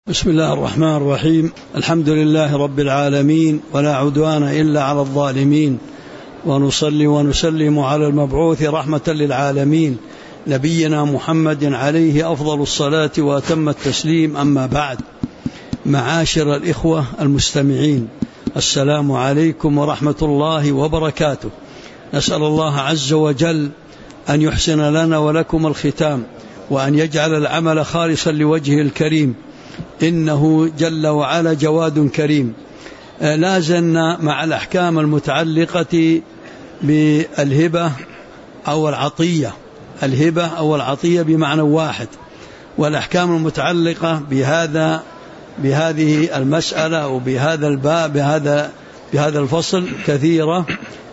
بسم الله الرحمن الرحيم. الحمد لله رب العالمين، ولا عدوان إلا على الظالمين، ونصلي ونسلم على المبعوث رحمة للعالمين نبينا محمد عليه أفضل الصلاة وأتم التسليم. أما بعد، معاشر الإخوة المستمعين، السلام عليكم ورحمة الله وبركاته. نسأل الله عز وجل أن يحسن لنا ولكم الختام، وأن يجعل العمل خالصا لوجهه الكريم، إنه جل وعلا جواد كريم. لا زلنا مع الأحكام المتعلقة بالهبة أو العطية، الهبة أو العطية بمعنى واحد، والأحكام المتعلقة بهذه المسألة وبهذا الباب بهذا الفصل كثيرة،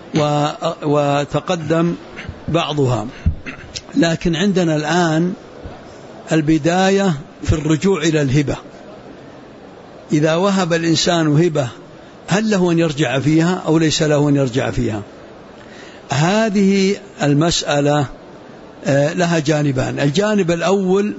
وتقدم بعضها. لكن عندنا الآن البداية في الرجوع إلى الهبة. إذا وهب الإنسان هبة، هل له أن يرجع فيها أو ليس له أن يرجع فيها؟ هذه المسألة لها جانبان. الجانب الأول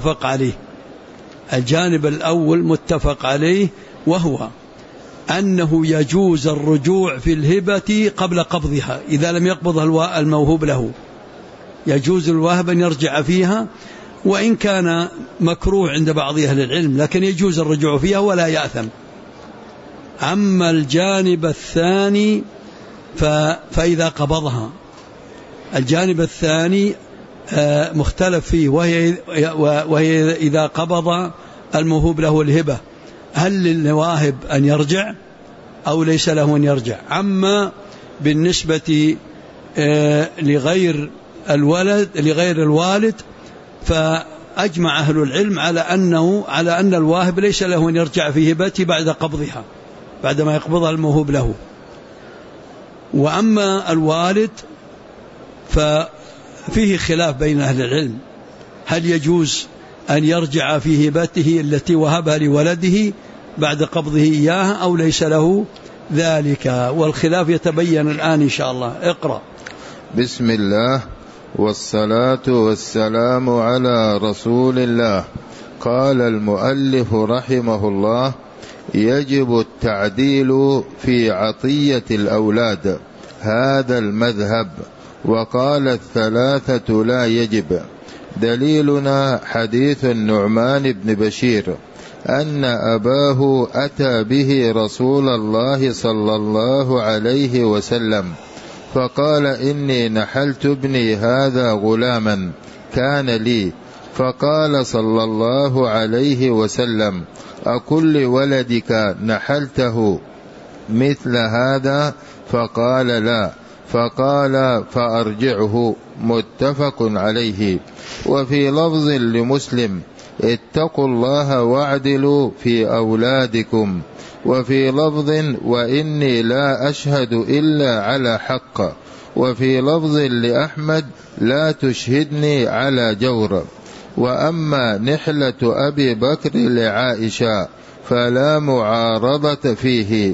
متفق عليه، وهو أنه يجوز الرجوع في الهبة قبل قبضها. إذا لم يقبضها الموهوب له، يجوز الواهب أن يرجع فيها، وإن كان مكروه عند بعض أهل العلم، لكن يجوز الرجوع فيها ولا يأثم. أما الجانب الثاني فإذا قبضها، الجانب الثاني مختلف فيه، وهي إذا قبض الموهوب له الهبة، هل للواهب أن يرجع أو ليس له أن يرجع؟ أما بالنسبة لغير الوالد فأجمع أهل العلم على أن الواهب ليس له أن يرجع في هبته بعد قبضها، بعدما يقبضها الموهوب له. وأما الوالد ففيه خلاف بين أهل العلم، هل يجوز أن يرجع في هبته التي وهبها لولده بعد قبضه إياها أو ليس له ذلك؟ والخلاف يتبين الآن إن شاء الله. اقرأ. بسم الله والصلاة والسلام على رسول الله. قال المؤلف رحمه الله: يجب التعديل في عطية الأولاد، هذا المذهب. وقال الثلاثة لا يجب. دليلنا حديث النعمان بن بشير أن أباه أتى به رسول الله صلى الله عليه وسلم فقال: إني نحلت ابني هذا غلاما كان لي. فقال صلى الله عليه وسلم: أكل ولدك نحلته مثل هذا؟ فقال: لا. فقال: فأرجعه. متفق عليه. وفي لفظ لمسلم: اتقوا الله واعدلوا في أولادكم. وفي لفظ: وإني لا أشهد إلا على حق. وفي لفظ لأحمد: لا تشهدني على جور. وأما نحلة أبي بكر لعائشة فلا معارضة فيه،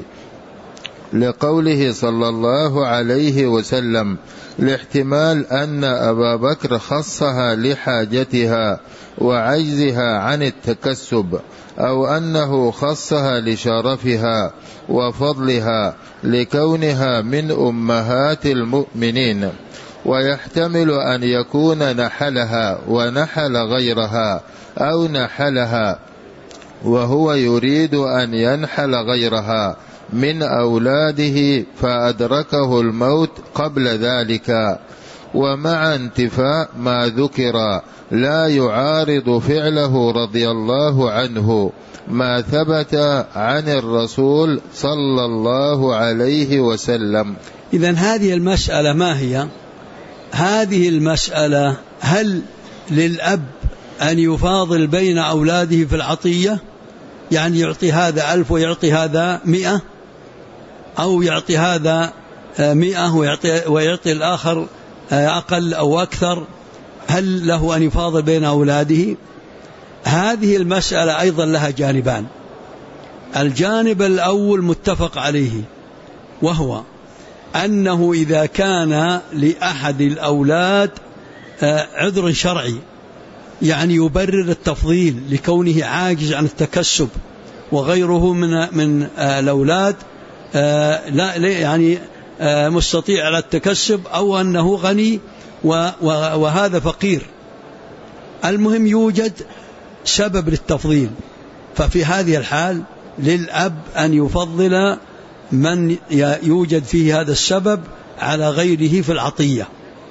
لقوله صلى الله عليه وسلم، لاحتمال أن أبا بكر خصها لحاجتها وعجزها عن التكسب، أو أنه خصها لشرفها وفضلها لكونها من أمهات المؤمنين. ويحتمل أن يكون نحلها ونحل غيرها، أو نحلها وهو يريد أن ينحل غيرها من أولاده فأدركه الموت قبل ذلك. ومع انتفاء ما ذكر لا يعارض فعله رضي الله عنه ما ثبت عن الرسول صلى الله عليه وسلم. إذن هذه المسألة ما هي؟ هذه المسألة: هل للأب أن يفاضل بين أولاده في العطية؟ يعني يعطي هذا 1000 ويعطي هذا 100، أو يعطي هذا 100 ويعطي الآخر أقل أو أكثر؟ هل له أن يفاضل بين أولاده؟ هذه المسألة أيضا لها جانبان. الجانب الأول متفق عليه، وهو أنه إذا كان لأحد الأولاد عذر شرعي، يعني يبرر التفضيل لكونه عاجز عن التكسب، وغيره من الأولاد لا يعني مستطيع على التكسب، أو أنه غني وهذا فقير. المهم يوجد سبب للتفضيل، ففي هذه الحال للأب أن يفضل من يوجد فيه هذا السبب على غيره في العطية.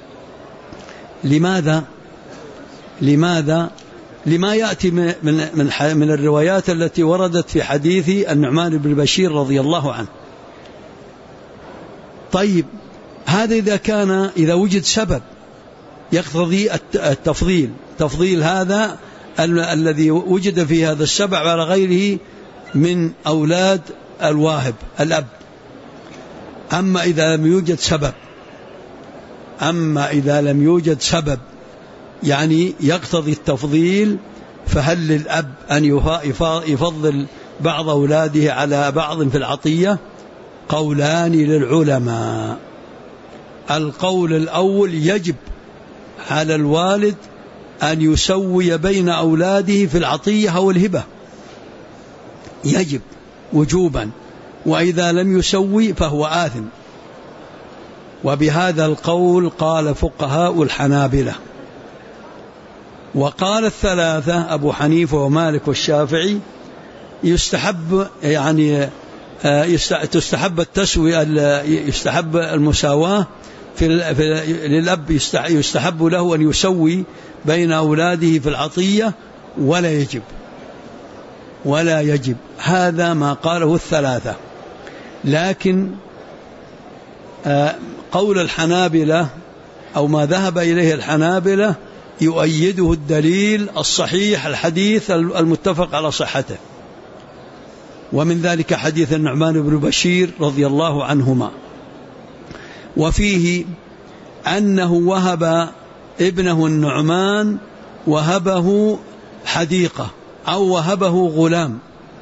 لما يأتي من الروايات التي وردت في حديث النعمان بن بشير رضي الله عنه. طيب هذا إذا وجد سبب يقتضي التفضيل، تفضيل هذا الذي وجد في هذا السبب على غيره من أولاد الواهب الأب. أما إذا لم يوجد سبب يعني يقتضي التفضيل، فهل للأب أن يفضل بعض أولاده على بعض في العطية؟ قولان للعلماء. القول الأول يجب على الوالد أن يسوي بين أولاده في العطية أو الهبة، يجب وجوبا، وإذا لم يسوي فهو آثم. وبهذا القول قال فقهاء الحنابلة. وقال الثلاثة أبو حنيفة ومالك والشافعي يستحب تستحب التسوية، يستحب المساواة للأب، يستحب له أن يسوي بين أولاده في العطية ولا يجب. هذا ما قاله الثلاثة. لكن قول الحنابلة أو ما ذهب إليه الحنابلة يؤيده الدليل الصحيح الحديث المتفق على صحته، ومن ذلك حديث النعمان بن بشير رضي الله عنهما، وفيه أنه وهب ابنه النعمان، وهبه حديقة أو وهبه غلام،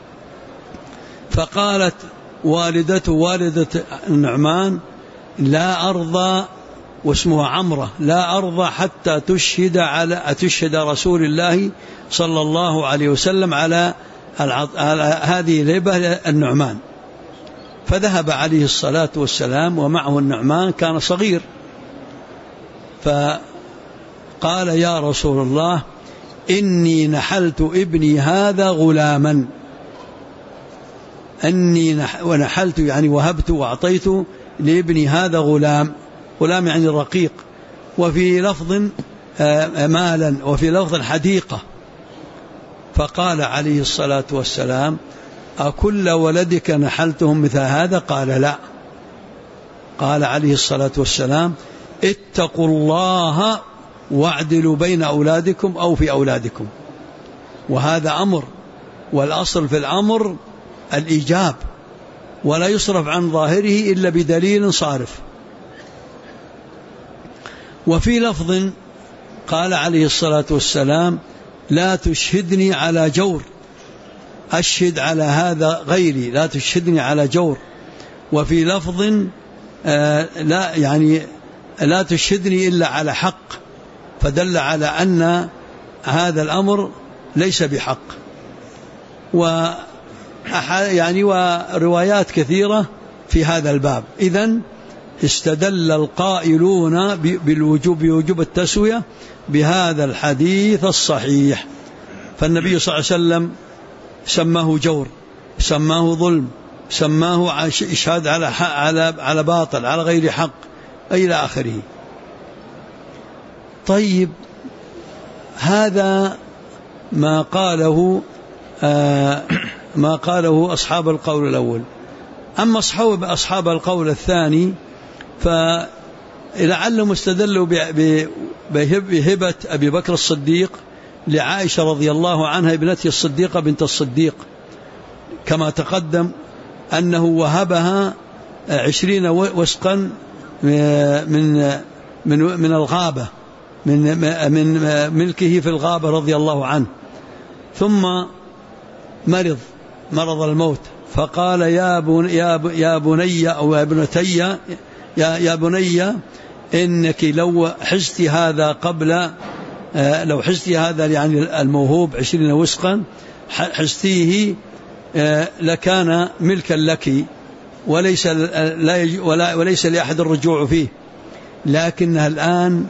فقالت والدة النعمان لا أرضى، واسمها عمرة، لا أرضى حتى تشهد رسول الله صلى الله عليه وسلم على هذه الهبة النعمان. فذهب عليه الصلاة والسلام ومعه النعمان، كان صغير، فقال يا رسول الله إني نحلت ابني هذا غلاما، ونحلت يعني وهبت وأعطيت لابني هذا غلام يعني رقيق، وفي لفظ مالا، وفي لفظ حديقة. فقال عليه الصلاة والسلام أكل ولدك نحلتهم مثل هذا؟ قال لا. قال عليه الصلاة والسلام اتقوا الله واعدلوا بين أولادكم أو في أولادكم. وهذا أمر، والأصل في الأمر الإيجاب، ولا يصرف عن ظاهره إلا بدليل صارف. وفي لفظ قال عليه الصلاة والسلام لا تشهدني على جور، أشهد على هذا غيري، لا تشهدني على جور. وفي لفظ لا تشهدني إلا على حق، فدل على أن هذا الأمر ليس بحق. وروايات كثيرة في هذا الباب. إذن استدل القائلون بوجوب التسوية بهذا الحديث الصحيح. فالنبي صلى الله عليه وسلم سماه جور، سماه ظلم، سماه إشهاد على باطل، على غير حق، إلى آخره. طيب هذا ما قاله أصحاب القول الأول. أما أصحاب القول الثاني فلعلهم استدلوا بهبة أبي بكر الصديق لعائشة رضي الله عنها ابنته الصديقة بنت الصديق، كما تقدم أنه وهبها 20 وسقا من الغابة، من ملكه في الغابة رضي الله عنه. ثم مرض الموت، فقال يا بني أو يا ابنتي يا بني إنك لو حزت هذا قبل لو حزتي هذا يعني الموهوب 20 وسقا حزتيه لكان ملكا لك وليس لأحد الرجوع فيه، لكنها الآن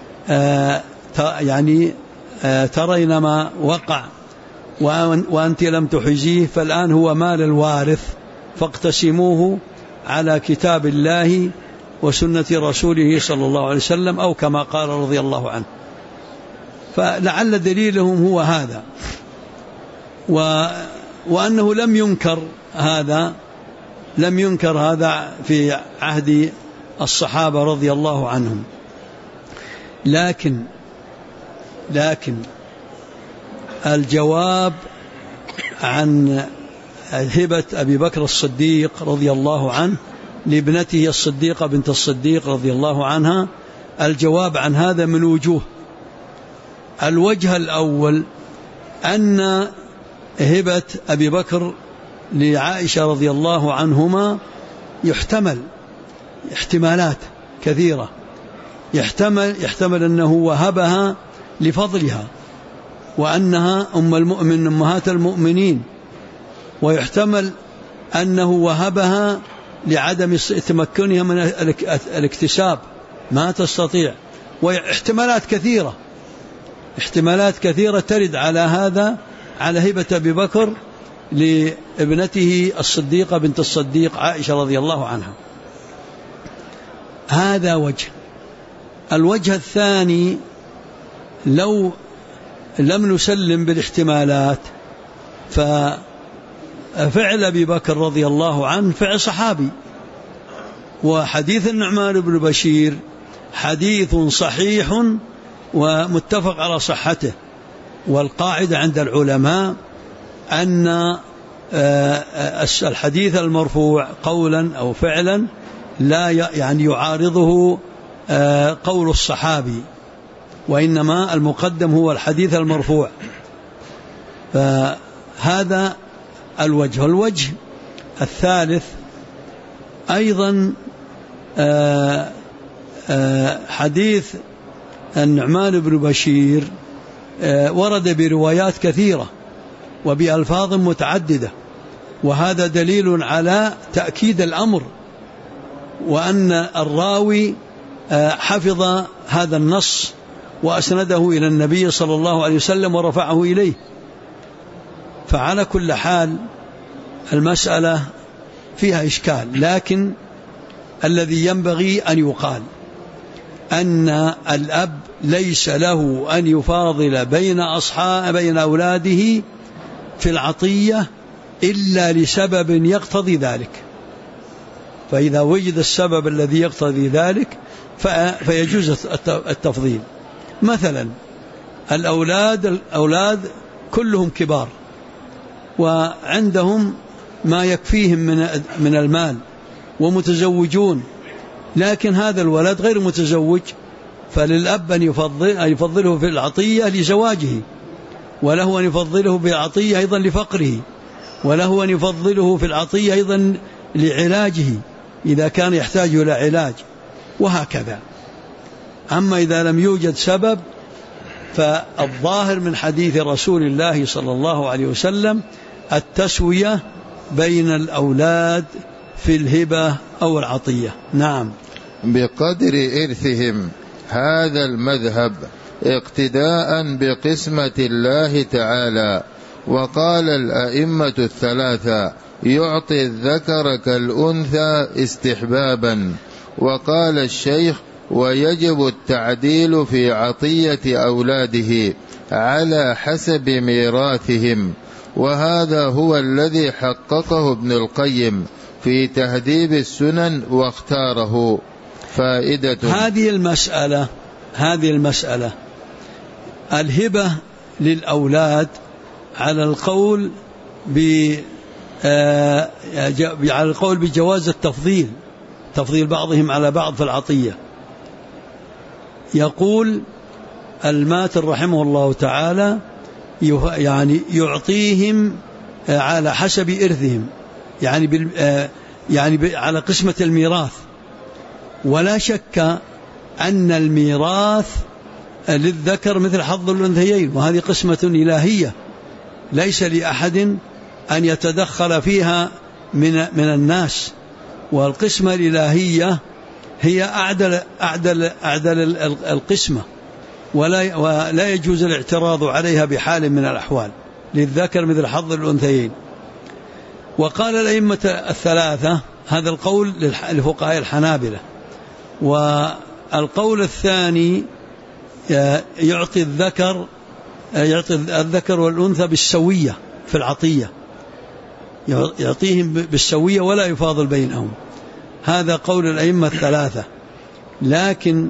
يعني ترين ما وقع وأنت لم تحزيه، فالآن هو مال الوارث، فاقتسموه على كتاب الله وسنة رسوله صلى الله عليه وسلم، أو كما قال رضي الله عنه. فلعل دليلهم هو هذا، وأنه لم ينكر هذا في عهد الصحابة رضي الله عنهم. لكن الجواب عن هبة أبي بكر الصديق رضي الله عنه لابنته الصديقة بنت الصديق رضي الله عنها، الجواب عن هذا من وجوه. الوجه الأول أن هبة أبي بكر لعائشة رضي الله عنهما احتمالات كثيرة. يحتمل أنه وهبها لفضلها وأنها أمهات المؤمنين، ويحتمل أنه وهبها لعدم تمكنها من الاكتساب، ما تستطيع، واحتمالات كثيرة ترد على هذا، على هبة أبي بكر لابنته الصديقة بنت الصديق عائشة رضي الله عنها. هذا وجه. الوجه الثاني، لو لم نسلم بالاحتمالات، ففعل أبي بكر رضي الله عنه فعل صحابي، وحديث النعمان بن بشير حديث صحيح ومتفق على صحته. والقاعدة عند العلماء أن الحديث المرفوع قولا أو فعلا لا يعني يعارضه قول الصحابي، وإنما المقدم هو الحديث المرفوع. فهذا الوجه. الوجه الثالث أيضا حديث النعمان بن بشير ورد بروايات كثيرة وبألفاظ متعددة، وهذا دليل على تأكيد الأمر، وأن الراوي حفظ هذا النص وأسنده إلى النبي صلى الله عليه وسلم ورفعه إليه. فعلى كل حال المسألة فيها إشكال، لكن الذي ينبغي أن يقال أن الأب ليس له أن يفاضل بين أولاده في العطية إلا لسبب يقتضي ذلك. فإذا وجد السبب الذي يقتضي ذلك فيجوز التفضيل. مثلا الأولاد كلهم كبار وعندهم ما يكفيهم من المال ومتزوجون، لكن هذا الولد غير متزوج، فللأب أن يفضله في العطية لزواجه، وله أن يفضله في العطية أيضا لفقره، وله أن يفضله في العطية أيضا لعلاجه إذا كان يحتاج إلى علاج، وهكذا. أما إذا لم يوجد سبب، فالظاهر من حديث رسول الله صلى الله عليه وسلم التسوية بين الأولاد في الهبة أو العطية. نعم. بقدر إرثهم. هذا المذهب اقتداء بقسمة الله تعالى. وقال الأئمة الثلاثة يعطي الذكر كالأنثى استحبابا. وقال الشيخ ويجب التعديل في عطية أولاده على حسب ميراثهم، وهذا هو الذي حققه ابن القيم في تهذيب السنن واختاره. فائدة هذه المسألة الهبة للأولاد على القول بجواز تفضيل بعضهم على بعض في العطية. يقول الماتر رحمه الله تعالى يعني يعطيهم على حسب إرثهم، يعني على قسمة الميراث. ولا شك أن الميراث للذكر مثل حظ الأنثيين، وهذه قسمة إلهية ليس لأحد أن يتدخل فيها من الناس. والقسمة الإلهية هي أعدل القسمة، ولا يجوز الاعتراض عليها بحال من الأحوال. للذكر مثل حظ الأنثيين. وقال الأئمة الثلاثة هذا القول لفقهاء الحنابلة. والقول الثاني يعطي الذكر والأنثى بالسوية في العطية، يعطيهم بالسوية ولا يفاضل بينهم. هذا قول الأئمة الثلاثة. لكن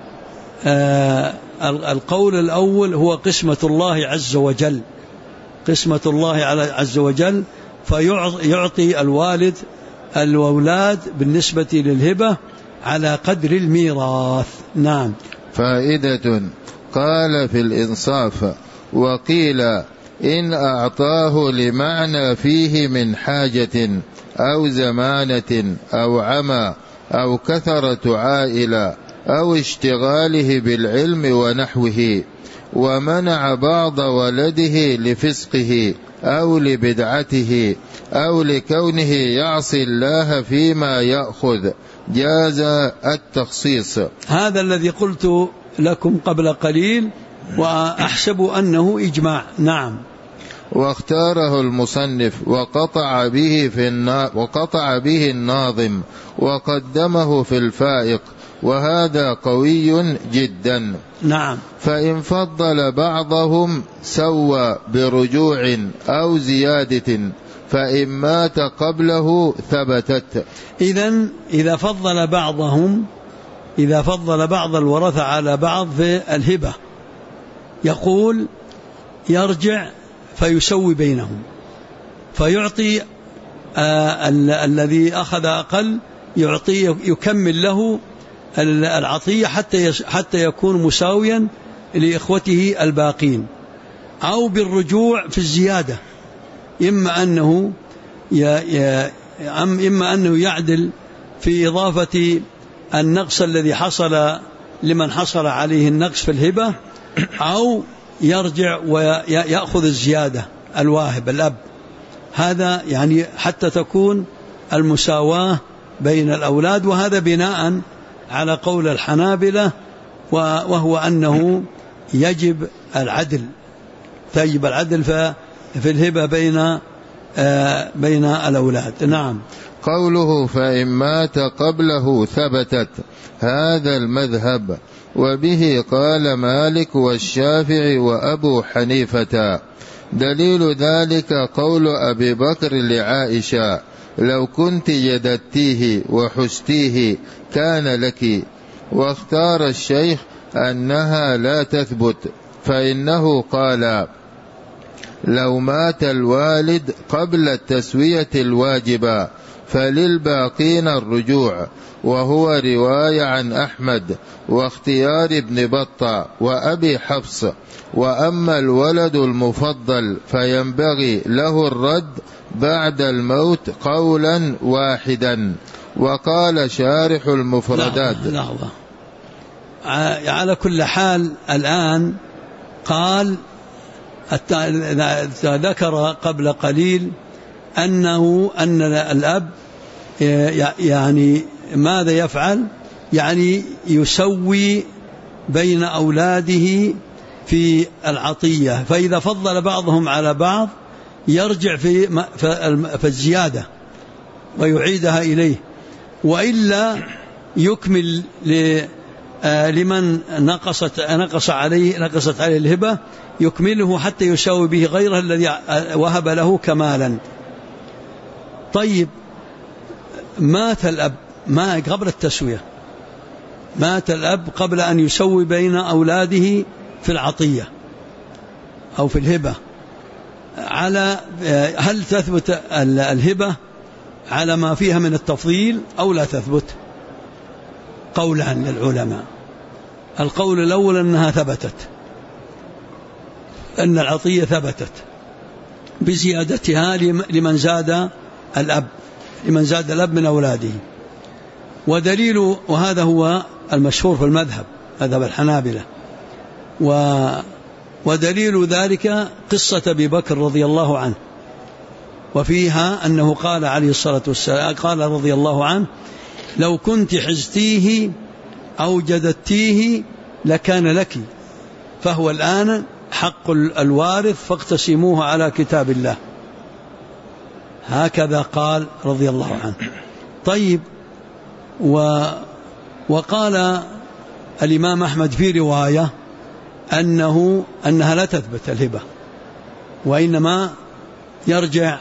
القول الأول هو قسمة الله عز وجل، قسمة الله عز وجل، فيعطي الوالد الأولاد بالنسبة للهبة على قدر الميراث. نعم. فائدة. قال في الإنصاف: وقيل إن أعطاه لمعنى فيه من حاجة أو زمانة أو عمى أو كثرة عائلة أو اشتغاله بالعلم ونحوه، ومنع بعض ولده لفسقه أو لبدعته أو لكونه يعصي الله فيما يأخذ، جاز التخصيص. هذا الذي قلت لكم قبل قليل، وأحسب أنه إجماع. نعم. واختاره المصنف وقطع به الناظم وقدمه في الفائق، وهذا قوي جدا. نعم. فإن فضل بعضهم سوى برجوع أو زيادة، فإن مات قبله ثبتت. إذا فضل بعض الورثة على بعض في الهبة، يقول يرجع فيسوي بينهم، فيعطي الذي أخذ أقل، يعطي يكمل له العطية حتى يكون مساويا لإخوته الباقين، أو بالرجوع في الزيادة، إما أنه يعدل في إضافة النقص الذي حصل لمن حصل عليه النقص في الهبة، أو يرجع ويأخذ الزيادة الواهب الأب. هذا يعني حتى تكون المساواة بين الأولاد. وهذا بناء على قول الحنابلة، وهو أنه يجب العدل في الهبة بين الأولاد. نعم. قوله فإن مات قبله ثبتت، هذا المذهب، وبه قال مالك والشافعي وأبو حنيفة. دليل ذلك قول أبي بكر لعائشة: لو كنت جددتيه وحستيه كان لك. واختار الشيخ أنها لا تثبت، فإنه قال: لو مات الوالد قبل التسوية الواجبة فللباقين الرجوع، وهو رواية عن أحمد واختيار ابن بطة وأبي حفص. وأما الولد المفضل فينبغي له الرد بعد الموت قولا واحدا. وقال شارح المفردات. لحظة. على كل حال الآن قال ذكر قبل قليل أن الأب يعني ماذا يفعل؟ يعني يسوي بين أولاده في العطية، فإذا فضل بعضهم على بعض يرجع في الزيادة ويعيدها إليه، وإلا يكمل لمن نقصت عليه الهبة، يكمله حتى يساوي به غيره الذي وهب له كمالا. طيب، مات الأب قبل التسوية، مات الأب قبل أن يسوي بين أولاده في العطية أو في الهبة، هل تثبت الهبة على ما فيها من التفضيل أو لا تثبت؟ قولان للعلماء. القول الأول أنها ثبتت، أن العطية ثبتت بزيادتها لمن زاد الأب من أولاده. ودليل، وهذا هو المشهور في المذهب، مذهب الحنابلة، ودليل ذلك قصة أبي بكر رضي الله عنه، وفيها أنه قال عليه الصلاة والسلام، قال رضي الله عنه: لو كنت حزتيه أو جددتيه لكان لك، فهو الآن حق الوارث فاقتسموه على كتاب الله. هكذا قال رضي الله عنه. طيب، وقال الإمام أحمد في رواية أنها لا تثبت الهبة، وإنما يرجع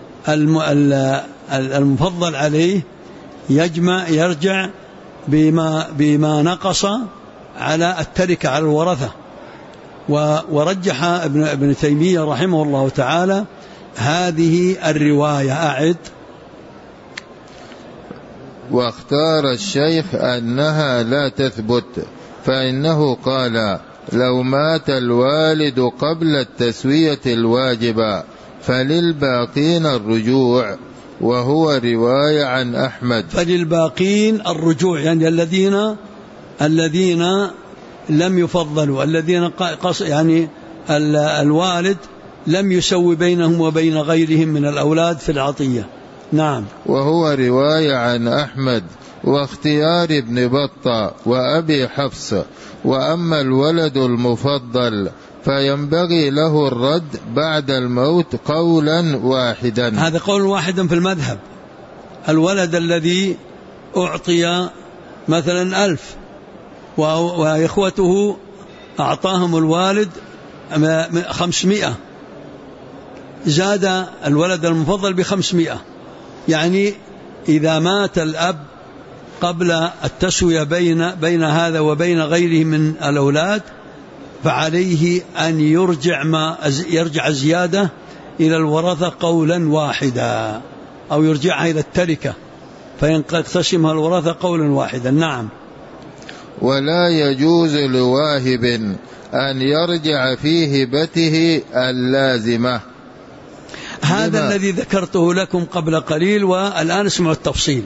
المفضل عليه يرجع بما نقص على التركة على الورثة. ورجح ابن تيمية رحمه الله تعالى هذه الرواية. أعد. واختار الشيخ أنها لا تثبت، فإنه قال: لو مات الوالد قبل التسوية الواجبة فللباقين الرجوع، وهو رواية عن أحمد. فللباقين الرجوع يعني الذين لم يفضلوا، الذين يعني الوالد لم يسوي بينهم وبين غيرهم من الأولاد في العطية. نعم. وهو رواية عن أحمد واختيار ابن بطة وأبي حفص. وأما الولد المفضل فينبغي له الرد بعد الموت قولا واحدا. هذا قول واحدا في المذهب. الولد الذي أعطي مثلا 1000 وإخوته أعطاهم الوالد 500، زاد الولد المفضل ب500، يعني إذا مات الأب قبل التسوية بين هذا وبين غيره من الأولاد فعليه أن يرجع الزيادة إلى الورثة قولا واحدا، أو يرجعها إلى التركة فينقسمها الورثة قولا واحدا. نعم. ولا يجوز لواهب أن يرجع في هبته اللازمة. هذا الذي ذكرته لكم قبل قليل، والآن اسمعوا التفصيل.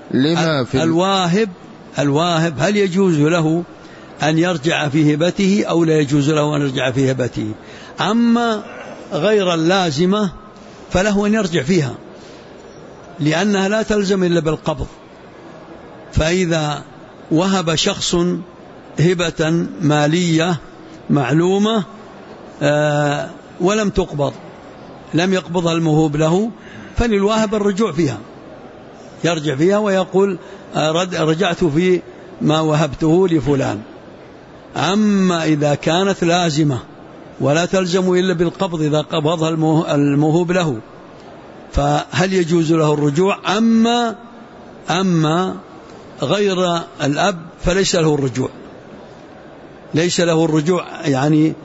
الواهب هل يجوز له أن يرجع في هبته أو لا يجوز له أن يرجع في هبته؟ أما غير اللازمة فله أن يرجع فيها، لأنها لا تلزم إلا بالقبض. فإذا وهب شخص هبة مالية معلومة ولم تقبض، لم يقبضها الموهوب له، فللواهب الرجوع فيها، يرجع فيها ويقول: رجعت في ما وهبته لفلان. أما إذا كانت لازمة ولا تلزم إلا بالقبض إذا قبضها الموهوب له فهل يجوز له الرجوع؟ أما غير الأب فليس له الرجوع، ليس له الرجوع يعني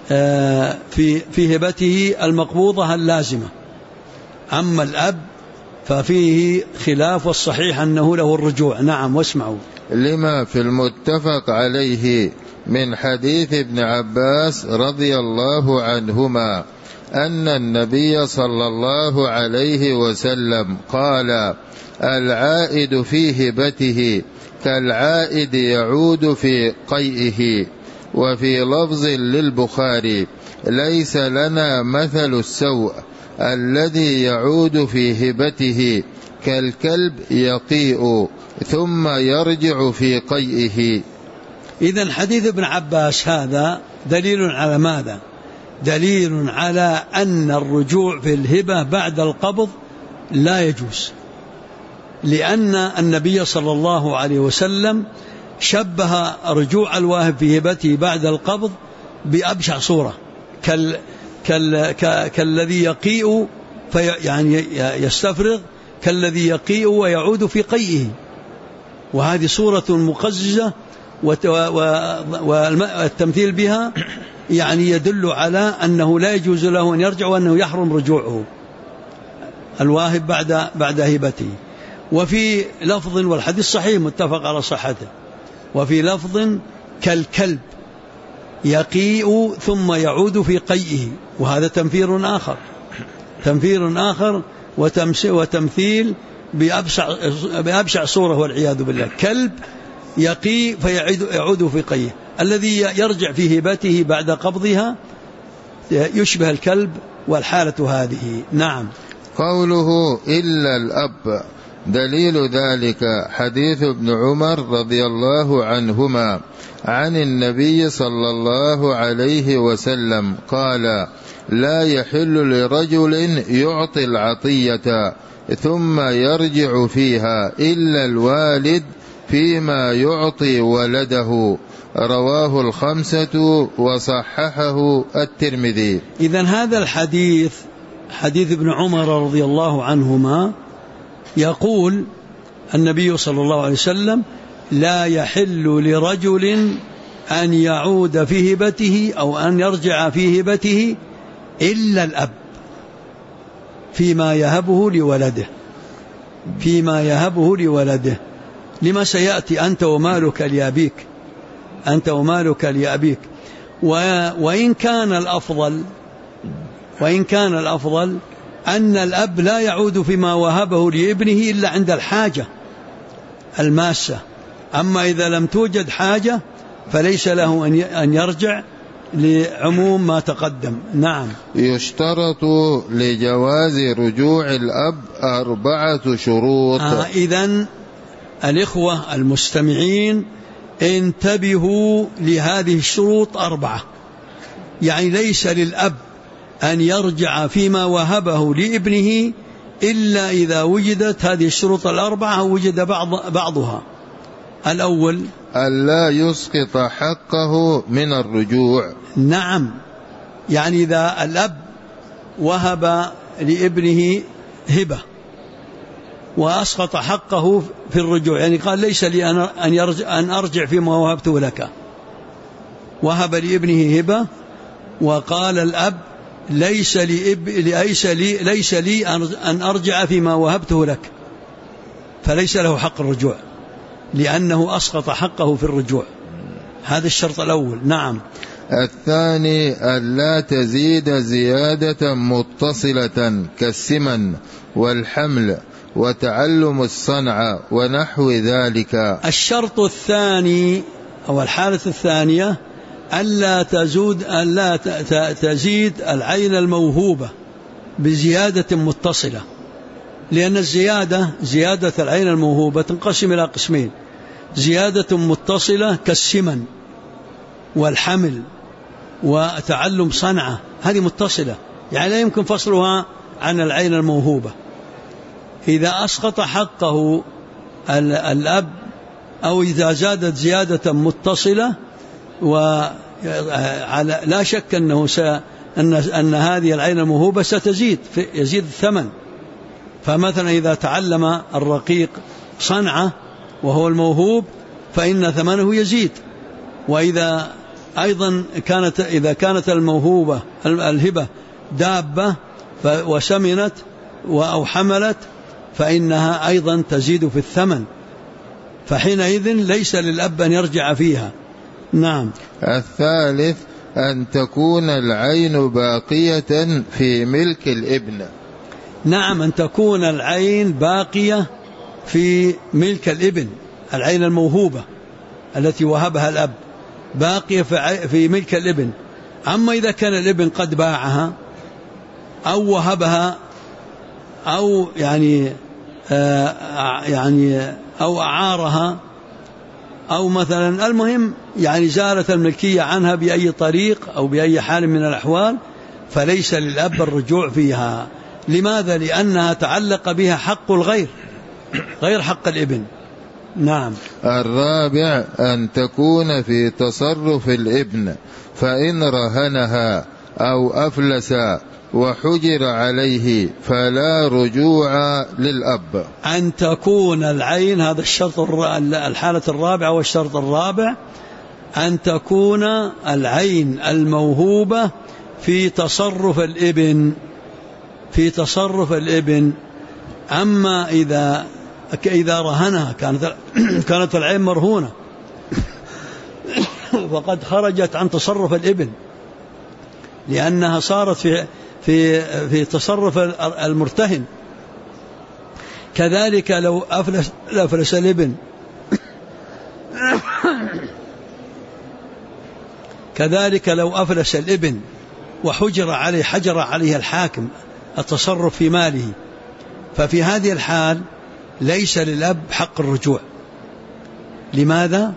في هبته المقبوضة اللازمة. أما الأب ففيه خلاف، والصحيح أنه له الرجوع. نعم. واسمعوا. لما في المتفق عليه من حديث ابن عباس رضي الله عنهما أن النبي صلى الله عليه وسلم قال: العائد في هبته كالعائد يعود في قيئه. وفي لفظ للبخاري: ليس لنا مثل السوء الذي يعود في هبته كالكلب يقيء ثم يرجع في قيئه. إذن حديث ابن عباس هذا دليل على ماذا؟ دليل على أن الرجوع في الهبة بعد القبض لا يجوز، لأن النبي صلى الله عليه وسلم شبه رجوع الواهب في هبته بعد القبض بأبشع صورة، كالذي يقيء يعني يستفرغ، كالذي يقيء ويعود في قيئه. وهذه صورة مقززة، والتمثيل بها يعني يدل على أنه لا يجوز له أن يرجع، وأنه يحرم رجوعه الواهب بعد هبته. وفي لفظ، والحديث صحيح متفق على صحته، وفي لفظ: كالكلب يقيء ثم يعود في قيئه. وهذا تنفير آخر وتمثيل بأبشع صورة والعياذ بالله. كلب يقيء فيعود في قيئه، الذي يرجع في هبته بعد قبضها يشبه الكلب والحالة هذه. نعم. قوله إلا الأب دليل ذلك حديث ابن عمر رضي الله عنهما عن النبي صلى الله عليه وسلم قال: لا يحل لرجل يعطي العطية ثم يرجع فيها إلا الوالد فيما يعطي ولده. رواه الخمسة وصححه الترمذي. إذن هذا الحديث حديث ابن عمر رضي الله عنهما يقول النبي صلى الله عليه وسلم: لا يحل لرجل أن يعود في هبته أو أن يرجع في هبته إلا الأب فيما يهبه لولده، فيما يهبه لولده، لما سيأتي: أنت ومالك لأبيك، أنت ومالك لأبيك. وإن كان الأفضل أن الأب لا يعود فيما وهبه لابنه إلا عند الحاجة الماسة، أما إذا لم توجد حاجة فليس له أن يرجع لعموم ما تقدم. نعم. يشترط لجواز رجوع الأب 4 شروط. إذن الإخوة المستمعين انتبهوا لهذه الشروط 4، يعني ليس للأب أن يرجع فيما وهبه لابنه إلا إذا وجدت هذه الشروط 4 أو وجد بعضها. الأول: ألا يسقط حقه من الرجوع. نعم، يعني إذا الأب وهب لابنه هبة وأسقط حقه في الرجوع، يعني قال: ليس لي أن أرجع فيما وهبته لك، وهب لابنه هبة وقال الأب: ليس لي أن أرجع فيما وهبته لك، فليس له حق الرجوع لأنه أسقط حقه في الرجوع. هذا الشرط الأول. نعم. الثاني: ألا تزيد زيادة متصلة كالسمن والحمل وتعلم الصنعة ونحو ذلك. الشرط الثاني أو الحالة الثانية: ألا تزيد العين الموهوبة بزيادة متصلة، لأن زيادة العين الموهوبة تنقسم إلى قسمين: زيادة متصلة كالسمن والحمل وتعلم صنعة، هذه متصلة يعني لا يمكن فصلها عن العين الموهوبة. إذا أسقط حقه الأب أو إذا زادت زيادة متصلة لا شك أن هذه العين الموهوبة ستزيد، يزيد الثمن. فمثلا إذا تعلم الرقيق صنعة وهو الموهوب فإن ثمنه يزيد. وإذا أيضا إذا كانت الموهوبة الهبة دابة وسمنت أو حملت فإنها أيضا تزيد في الثمن، فحينئذ ليس للأب أن يرجع فيها. نعم. الثالث: أن تكون العين باقية في ملك الابن. نعم، أن تكون العين باقية في ملك الابن، العين الموهوبة التي وهبها الأب باقية في ملك الابن. أما إذا كان الابن قد باعها أو وهبها أو أو أعارها أو مثلا المهم زالت الملكية عنها بأي طريق أو بأي حال من الأحوال، فليس للأب الرجوع فيها. لماذا؟ لأنها تعلق بها حق الغير غير حق الابن. نعم. الرابع: أن تكون في تصرف الابن، فإن رهنها أو أفلس وحجر عليه فلا رجوع للأب. أن تكون العين، هذا الشرط الحالة الرابعة والشرط الرابع، أن تكون العين الموهوبة في تصرف الابن. أما إذا رهنها كانت العين مرهونة وقد خرجت عن تصرف الابن لأنها صارت في تصرف المرتهن. كذلك لو أفلس الابن كذلك لو أفلس الابن وحجر عليه الحاكم التصرف في ماله، ففي هذه الحال ليس للأب حق الرجوع. لماذا؟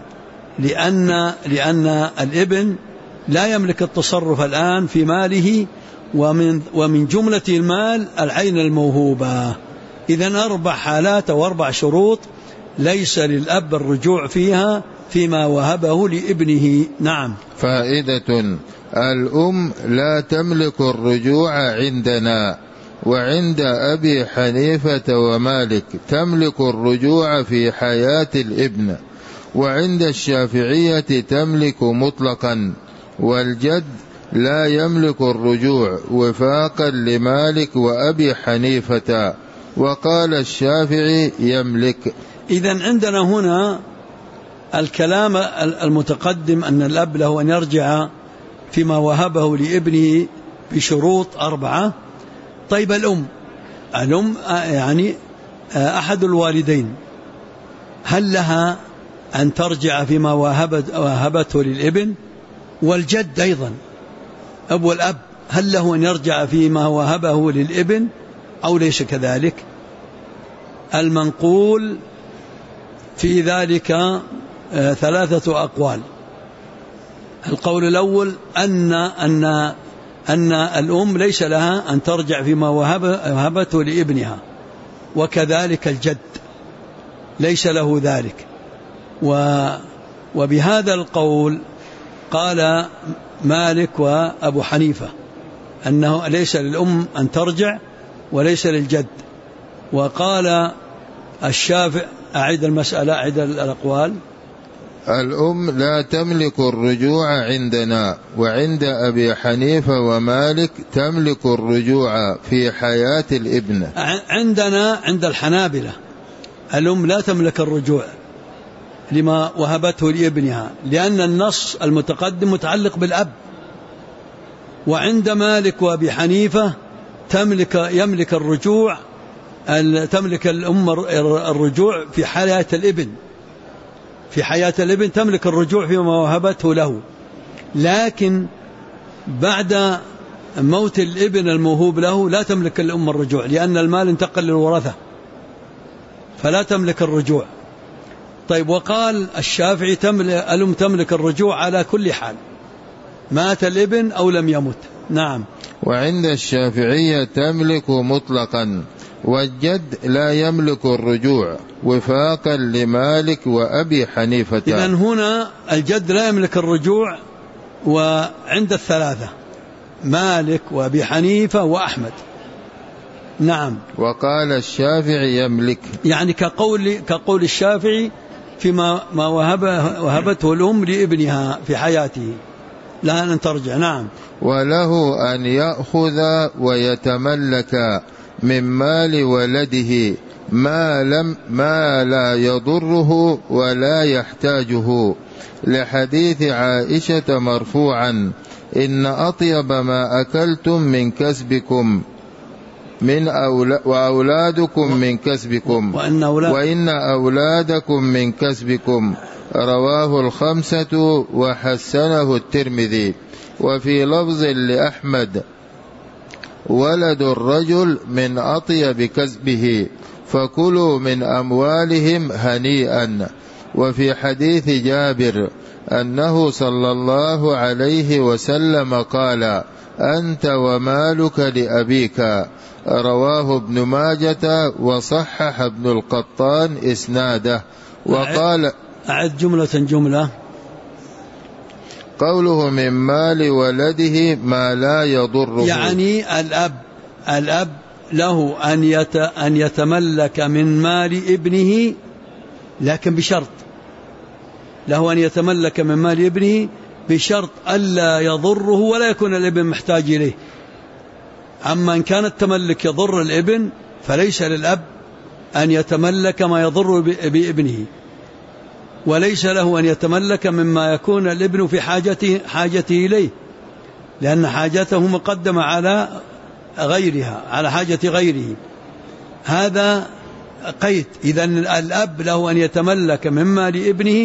لأن الابن لا يملك التصرف الآن في ماله، ومن جملة المال العين الموهوبة. إذن 4 حالات أو 4 شروط ليس للأب الرجوع فيها فيما وهبه لابنه. نعم. فائدة: الأم لا تملك الرجوع عندنا، وعند أبي حنيفة ومالك تملك الرجوع في حياة الابن، وعند الشافعية تملك مطلقا، والجد لا يملك الرجوع وفاقا لمالك وأبي حنيفة، وقال الشافعي يملك. إذن عندنا هنا الكلام المتقدم أن الأب له أن يرجع فيما وهبه لابنه بشروط 4. طيب الأم يعني أحد الوالدين، هل لها أن ترجع فيما وهبته للابن؟ والجد أيضا أبو الأب هل له أن يرجع فيما وهبه للابن أو ليس كذلك؟ المنقول في ذلك 3 أقوال. القول الأول أن الأم ليس لها أن ترجع فيما وهبته لابنها، وكذلك الجد ليس له ذلك. وبهذا القول قال مالك وأبو حنيفة أنه ليس للأم أن ترجع وليس للجد. وقال الشافعي، أعيد المسألة، أعيد الأقوال. الأم لا تملك الرجوع عندنا، وعند أبي حنيفة ومالك تملك الرجوع في حياة الابن. عندنا عند الحنابلة الأم لا تملك الرجوع لما وهبته لابنها، لأن النص المتقدم متعلق بالأب. وعند مالك وأبي حنيفة يملك الرجوع، تملك الأم الرجوع في حياة الابن، في حياة الابن تملك الرجوع فيما وهبته له، لكن بعد موت الابن الموهوب له لا تملك الأم الرجوع، لأن المال انتقل للورثة فلا تملك الرجوع. طيب، وقال الشافعي الأم تملك الرجوع على كل حال، مات الابن أو لم يمت. نعم. وعند الشافعية تملك مطلقا، والجد لا يملك الرجوع وفاقا لمالك وأبي حنيفة. إذن هنا الجد لا يملك الرجوع، وعند 3 مالك وأبي حنيفة وأحمد. نعم. وقال الشافعي يملك، يعني كقول الشافعي فيما وهبته الأم لابنها في حياته لها أن ترجع. نعم. وله أن يأخذ ويتملك من مال ولده ما لا يضره ولا يحتاجه، لحديث عائشة مرفوعا: إن أطيب ما أكلتم من كسبكم وأولادكم من كسبكم وإن أولادكم من كسبكم. رواه 5 وحسنه الترمذي. وفي لفظ لأحمد: ولد الرجل من أطيب كسبه فكلوا من أموالهم هنيئا. وفي حديث جابر أنه صلى الله عليه وسلم قال: أنت ومالك لأبيك. رواه ابن ماجة وصحح ابن القطان إسناده. وقال: أعد جملة. قوله من مال ولده ما لا يضره، يعني الأب له أن يتملك من مال ابنه، لكن بشرط، له أن يتملك من مال ابنه بشرط ألا يضره ولا يكون الابن محتاج إليه. أما إن كان التملك يضر الابن فليس للأب أن يتملك ما يضر بابنه، وليس له أن يتملك مما يكون الابن في حاجته إليه، لأن حاجته مقدمة على غيرها، على حاجة غيره. هذا قيد. إذن الأب له أن يتملك مما لابنه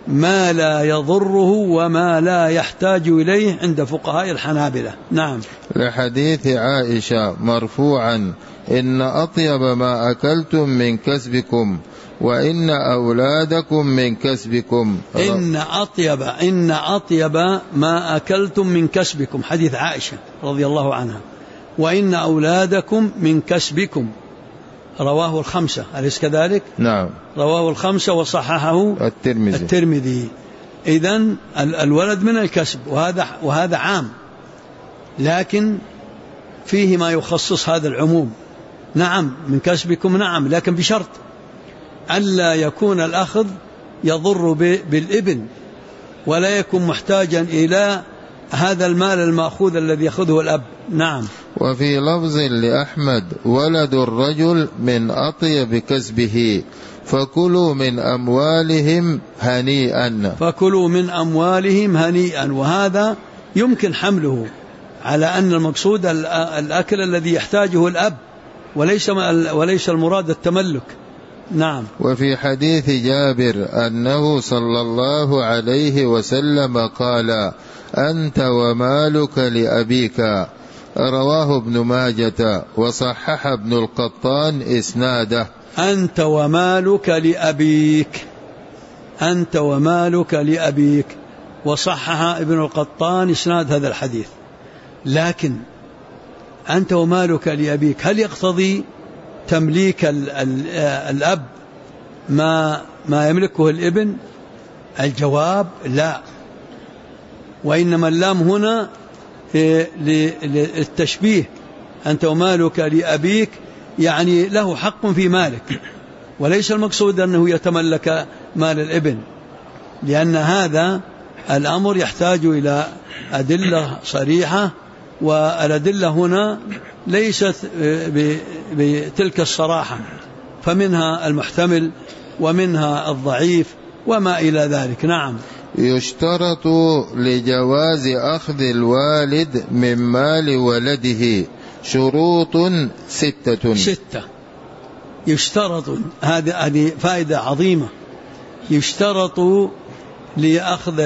ما لا يضره وما لا يحتاج إليه عند فقهاء الحنابلة. نعم. لحديث عائشة مرفوعا: إن أطيب ما أكلتم من كسبكم وإن أولادكم من كسبكم. إن أطيب ما أكلتم من كسبكم، حديث عائشة رضي الله عنها. وإن أولادكم من كسبكم، رواه الخمسة، أليس كذلك؟ نعم، رواه الخمسة وصححه الترمذي. إذن الولد من الكسب، وهذا عام، لكن فيه ما يخصص هذا العموم. نعم من كسبكم، نعم، لكن بشرط ألا يكون الأخذ يضر بالابن، ولا يكون محتاجا إلى هذا المال المأخوذ الذي يأخذه الأب. نعم. وفي لفظ لأحمد: ولد الرجل من أطيب كسبه فكلوا من أموالهم هنيئا. فكلوا من أموالهم هنيئا، وهذا يمكن حمله على أن المقصود الأكل الذي يحتاجه الأب، وليس المراد التملك. نعم. وفي حديث جابر أنه صلى الله عليه وسلم قال: أنت ومالك لأبيك، رواه ابن ماجة وصحح ابن القطان إسناده. أنت ومالك لأبيك، أنت ومالك لأبيك، وصحح ابن القطان إسناد هذا الحديث. لكن أنت ومالك لأبيك هل يقتضي تمليك الأب ما يملكه الابن؟ الجواب لا، وإنما اللام هنا للتشبيه. أنت ومالك لأبيك يعني له حق في مالك، وليس المقصود أنه يتملك مال الابن، لأن هذا الأمر يحتاج إلى أدلة صريحة، والأدلة هنا ليست بتلك الصراحة، فمنها المحتمل ومنها الضعيف وما إلى ذلك. نعم. يشترط لجواز أخذ الوالد من مال ولده شروط 6. يشترط، هذه فائدة عظيمة. يشترط لأخذ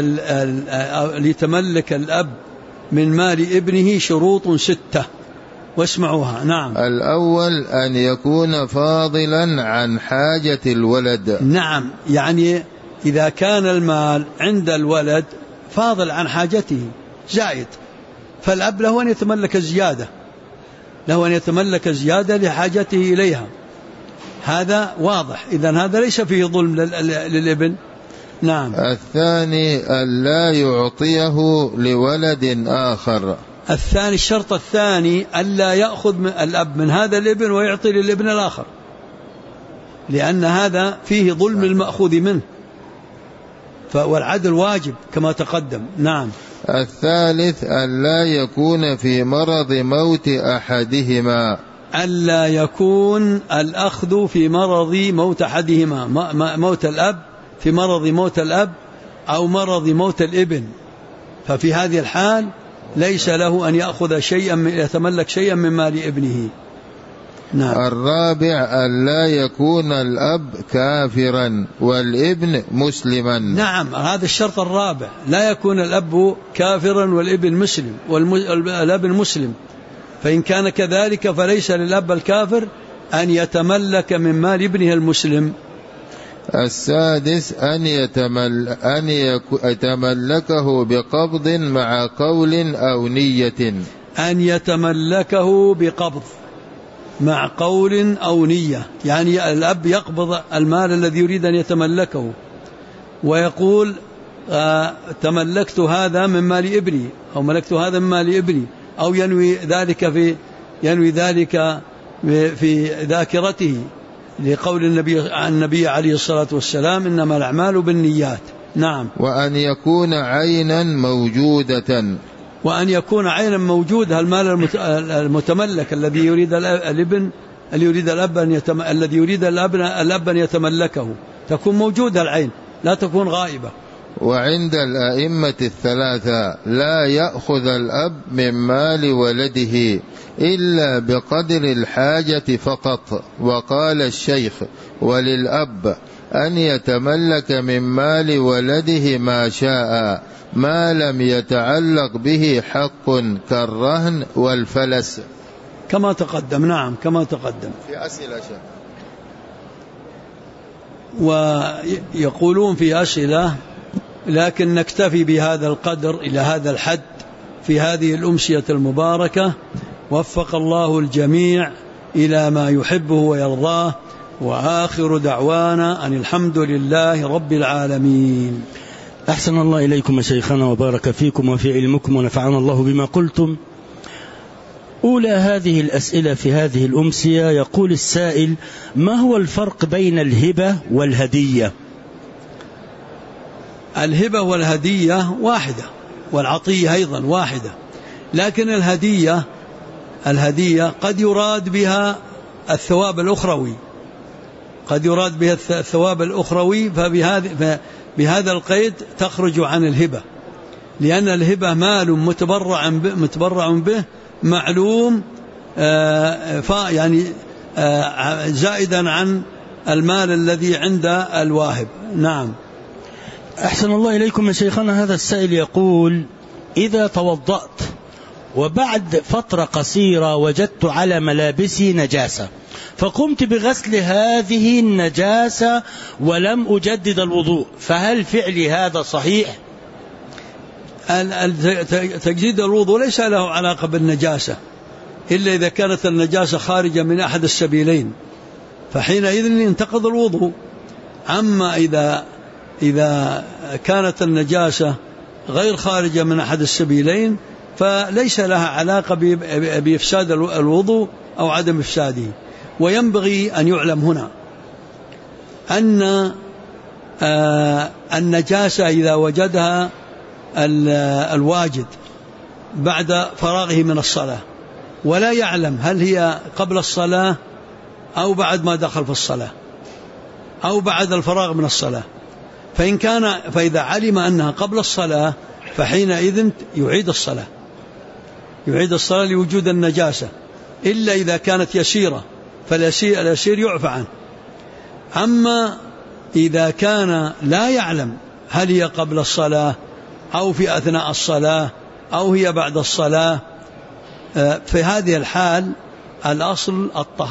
لتملك الأب من مال ابنه شروط 6، واسمعوها. نعم. الأول أن يكون فاضلا عن حاجة الولد. نعم، يعني إذا كان المال عند الولد فاضل عن حاجته زائد، فالأب له أن يتملك الزيادة، له أن يتملك الزيادة لحاجته إليها، هذا واضح. إذن هذا ليس فيه ظلم للابن. نعم. الثاني أن لا يعطيه لولد آخر. الثاني، الشرط الثاني ألا يأخذ الأب من هذا الابن ويعطي للابن الآخر، لأن هذا فيه ظلم المأخوذ منه، والعدل واجب كما تقدم. نعم. الثالث أن لا يكون في مرض موت أحدهما. ألا يكون الأخذ في مرض موت أحدهما، موت الأب، في مرض موت الأب أو مرض موت الابن، ففي هذه الحال ليس له أن يأخذ يتملك شيئا من مال ابنه. نعم. الرابع أن لا يكون الأب كافرا والابن مسلما. نعم، هذا الشرط الرابع، لا يكون الأب كافرا والابن مسلم، والابن مسلم، فإن كان كذلك فليس للأب الكافر أن يتملك من مال ابنه المسلم. السادس أن يتملكه بقبض مع قول أو نية. أن يتملكه بقبض مع قول أو نية، يعني الأب يقبض المال الذي يريد أن يتملكه ويقول تملكت هذا من مال ابني، أو ملكت هذا من مال ابني، أو ينوي ذلك في ذاكرته، لقول النبي عليه الصلاة والسلام: إنما الأعمال بالنيات. نعم. وأن يكون عينا موجودة. وأن يكون عينا موجودة، المال المتملك الذي يريد الابن، الذي يريد الأب أن يتملكه، تكون موجودة العين، لا تكون غائبة. وعند الأئمة الثلاثة لا يأخذ الأب من مال ولده إلا بقدر الحاجة فقط. وقال الشيخ: وللأب أن يتملك من مال ولده ما شاء ما لم يتعلق به حق كالرهن والفلس كما تقدم. نعم كما تقدم. في أسئلة شيء. ويقولون في أسئلة، لكن نكتفي بهذا القدر إلى هذا الحد في هذه الأمسية المباركة. وفق الله الجميع إلى ما يحبه ويرضاه، وآخر دعوانا أن الحمد لله رب العالمين. أحسن الله إليكم شيخنا وبارك فيكم وفي علمكم ونفعنا الله بما قلتم. أولى هذه الأسئلة في هذه الأمسية، يقول السائل: ما هو الفرق بين الهبة والهدية؟ الهبة والهدية واحدة، والعطية أيضا واحدة، لكن الهدية قد يراد بها الثواب الأخروي، قد يراد بها الثواب الأخروي، فبهذا القيد تخرج عن الهبة، لأن الهبة مال متبرع به معلوم، يعني زائدا عن المال الذي عند الواهب. نعم. أحسن الله إليكم يا شيخنا. هذا السائل يقول: إذا توضأت وبعد فترة قصيرة وجدت على ملابسي نجاسة، فقمت بغسل هذه النجاسة ولم أجدد الوضوء، فهل فعلي هذا صحيح؟ تجديد الوضوء ليس له علاقة بالنجاسة، إلا إذا كانت النجاسة خارجة من أحد السبيلين، فحينئذ ينتقض الوضوء. أما إذا كانت النجاسة غير خارجة من أحد السبيلين فليس لها علاقة بإفساد الوضوء أو عدم إفساده. وينبغي أن يعلم هنا أن النجاسة إذا وجدها الواجد بعد فراغه من الصلاة ولا يعلم هل هي قبل الصلاة أو بعد ما دخل في الصلاة أو بعد الفراغ من الصلاة، فإذا علم أنها قبل الصلاة فحينئذ يعيد الصلاة لوجود النجاسة، إلا إذا كانت يسيرة فاليسير يعفى عنه. أما إذا كان لا يعلم هل هي قبل الصلاة أو في أثناء الصلاة أو هي بعد الصلاة، في هذه الحال الأصل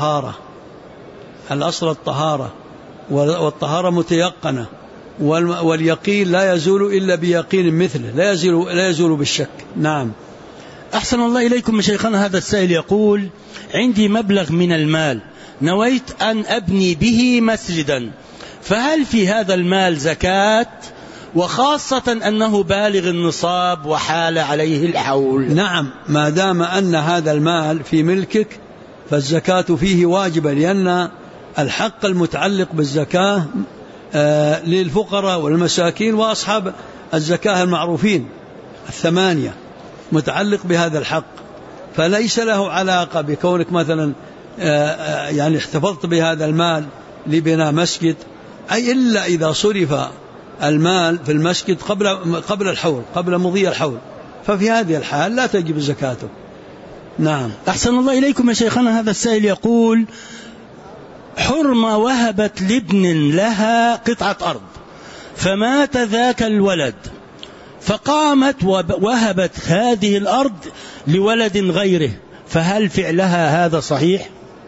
الطهارة والطهارة متيقنة، واليقين لا يزول إلا بيقين مثله، لا يزول بالشك. نعم. أحسن الله إليكم شيخنا. هذا السائل يقول: عندي مبلغ من المال نويت أن أبني به مسجدا، فهل في هذا المال زكاة، وخاصة أنه بالغ النصاب وحال عليه الحول؟ نعم، ما دام أن هذا المال في ملكك فالزكاة فيه واجبة، لأن الحق المتعلق بالزكاة للفقراء والمساكين وأصحاب الزكاة المعروفين 8 متعلق بهذا الحق، فليس له علاقة بكونك مثلا يعني احتفظت بهذا المال لبناء مسجد، أي إلا إذا صرف المال في المسجد قبل الحول، قبل مضي الحول، ففي هذه الحال لا تجب زكاته. نعم. أحسن الله إليكم يا شيخنا. هذا السائل يقول: حرمة وهبت لابن لها قطعة أرض فمات ذاك الولد، فقامت ووهبت هذه الأرض لولد غيره، فهل فعلها هذا صحيح؟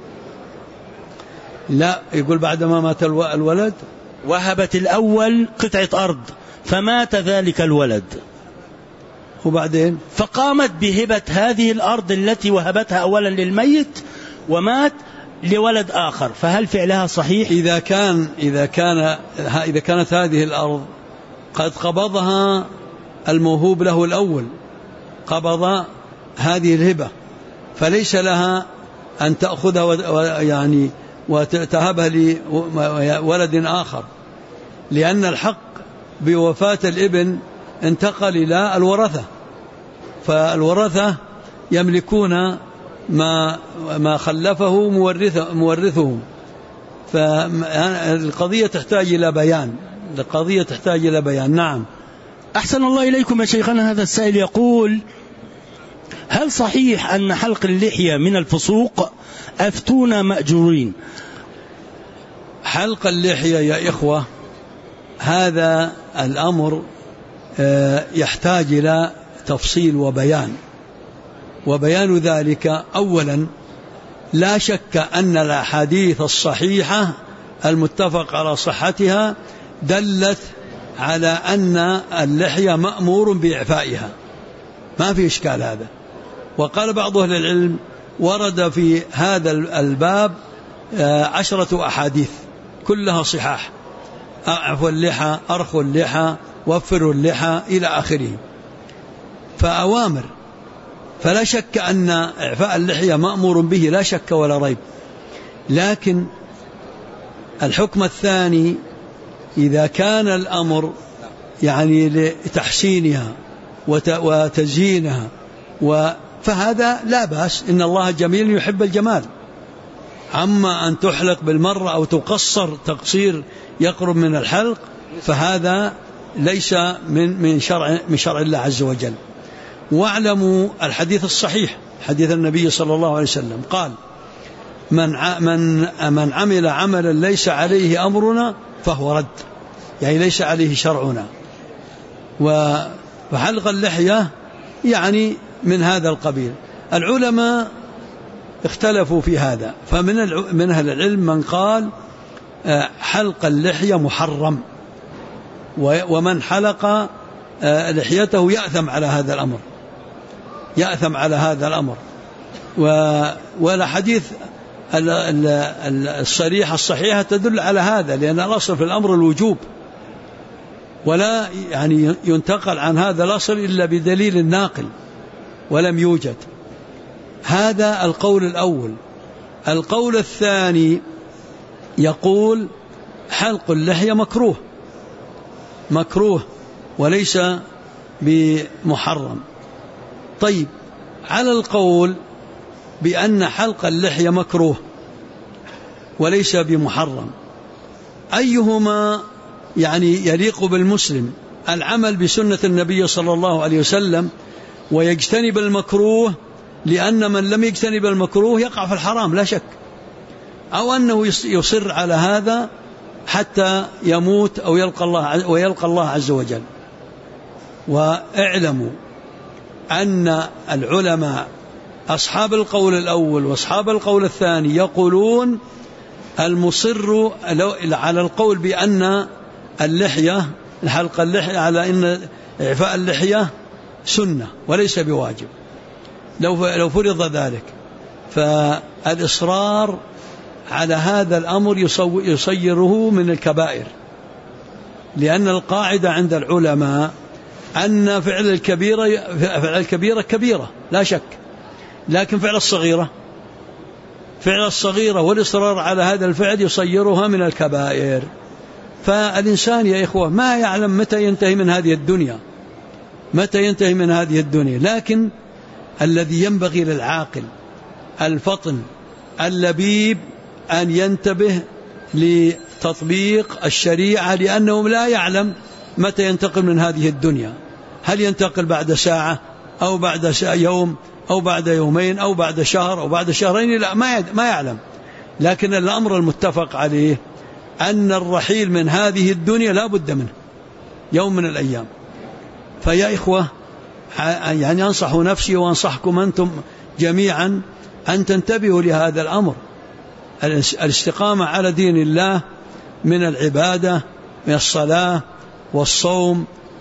لا، يقول بعدما مات الولد وهبت الأول قطعة أرض فمات ذلك الولد، وبعدين فقامت بهبة هذه الأرض التي وهبتها أولا للميت ومات لولد آخر، فهل فعلها صحيح؟ إذا كانت هذه الأرض قد قبضها الموهوب له الأول، قبض هذه الهبة، فليس لها أن تأخذها يعني وتهبها لولد آخر، لأن الحق بوفاة الابن انتقل إلى الورثة، فالورثة يملكون ما خلفه مورثهم، فالقضية تحتاج إلى بيان. نعم. أحسن الله إليكم يا شيخنا. هذا السائل يقول: هل صحيح أن حلق اللحية من الفسوق؟ أفتونا مأجورين. حلق اللحية يا إخوة هذا الأمر يحتاج إلى تفصيل وبيان ذلك. أولا لا شك أن الأحاديث الصحيحة المتفق على صحتها دلت على أن اللحية مأمور بإعفائها، ما في إشكال هذا. وقال بعض أهل العلم ورد في هذا الباب 10 أحاديث كلها صحاح: أعفوا اللحى، أرخوا اللحى، وفروا اللحى، إلى آخره. فأوامر، فلا شك أن إعفاء اللحية مأمور به، لا شك ولا ريب. لكن الحكم الثاني إذا كان الأمر يعني لتحسينها وتزيينها فهذا لا بأس، إن الله جميل يحب الجمال. أما أن تحلق بالمرة أو تقصر تقصير يقرب من الحلق فهذا ليس من شرع الله عز وجل. واعلموا الحديث الصحيح، حديث النبي صلى الله عليه وسلم قال: من عمل عملا ليس عليه أمرنا فهو رد، يعني ليس عليه شرعنا. وحلق اللحية يعني من هذا القبيل. العلماء اختلفوا في هذا، فمن أهل العلم من قال حلق اللحية محرم، ومن حلق لحيته يأثم على هذا الأمر، والحديث الصريحة الصحيحة تدل على هذا، لأن الأصل في الأمر الوجوب، ولا يعني ينتقل عن هذا الأصل إلا بدليل ناقل، ولم يوجد. هذا القول الأول. القول الثاني يقول حلق اللحية مكروه وليس بمحرم. طيب، على القول بأن حلق اللحية مكروه وليس بمحرم، أيهما يعني يليق بالمسلم؟ العمل بسنة النبي صلى الله عليه وسلم ويجتنب المكروه، لأن من لم يجتنب المكروه يقع في الحرام لا شك، أو أنه يصر على هذا حتى يموت أو يلقى الله عز وجل. واعلموا أن العلماء أصحاب القول الأول وأصحاب القول الثاني يقولون المصر على القول بأن اللحية، حلق اللحية، على أن إعفاء اللحية سنة وليس بواجب لو فرض ذلك، فالإصرار على هذا الأمر يصيره من الكبائر، لأن القاعدة عند العلماء أن فعل الكبيرة كبيرة لا شك، لكن فعل الصغيرة والإصرار على هذا الفعل يصيرها من الكبائر. فالإنسان يا إخوة ما يعلم متى ينتهي من هذه الدنيا، لكن الذي ينبغي للعاقل الفطن اللبيب أن ينتبه لتطبيق الشريعة، لأنه لا يعلم متى ينتقل من هذه الدنيا، هل ينتقل بعد ساعة أو بعد يوم أو بعد يومين أو بعد شهر أو بعد شهرين، لا، ما يعلم. لكن الأمر المتفق عليه أن الرحيل من هذه الدنيا لا بد منه يوم من الأيام. فيا إخوة يعني أنصح نفسي وأنصحكم أنتم جميعا أن تنتبهوا لهذا الأمر، الاستقامة على دين الله من العبادة، من الصلاة والصوم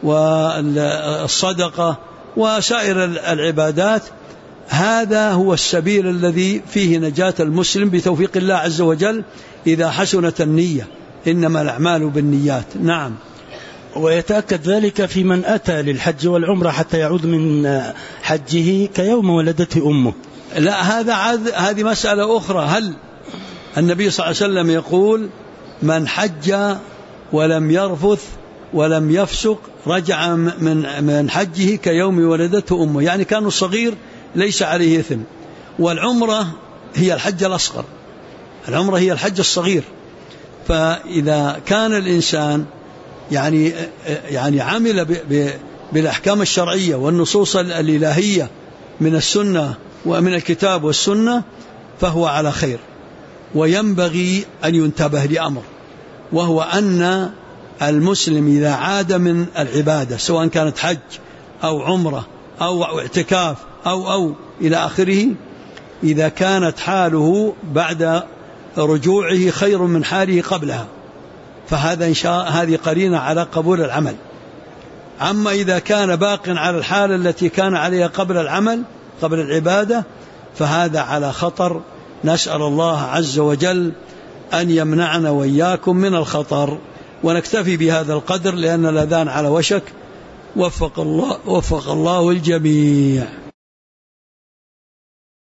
والصدقة وسائر العبادات، هذا هو السبيل الذي فيه نجاة المسلم بتوفيق الله عز وجل إذا حسنت النية، إنما الأعمال بالنيات. نعم. ويتأكد ذلك في من أتى للحج والعمرة حتى يعود من حجه كيوم ولدته أمه. لا، هذه مسألة أخرى. هل النبي صلى الله عليه وسلم يقول من حج ولم يرفث ولم يفسق رجع من حجه كيوم ولدته أمه، يعني كان الصغير ليس عليه إثم. والعمرة هي الحج الأصغر، العمرة هي الحج الصغير. فإذا كان الإنسان يعني عمل بالأحكام الشرعية والنصوص الإلهية من السنة ومن الكتاب والسنة فهو على خير، وينبغي أن ينتبه لأمر، وهو أن المسلم إذا عاد من العبادة سواء كانت حج أو عمرة أو اعتكاف أو إلى آخره، إذا كانت حاله بعد رجوعه خير من حاله قبلها فهذا إن شاء هذه قرينة على قبول العمل. أما إذا كان باق على الحالة التي كان عليها قبل العمل قبل العبادة فهذا على خطر. نسأل الله عز وجل أن يمنعنا وإياكم من الخطر. ونكتفي بهذا القدر لأن الأذان على وشك. وفق الله الجميع.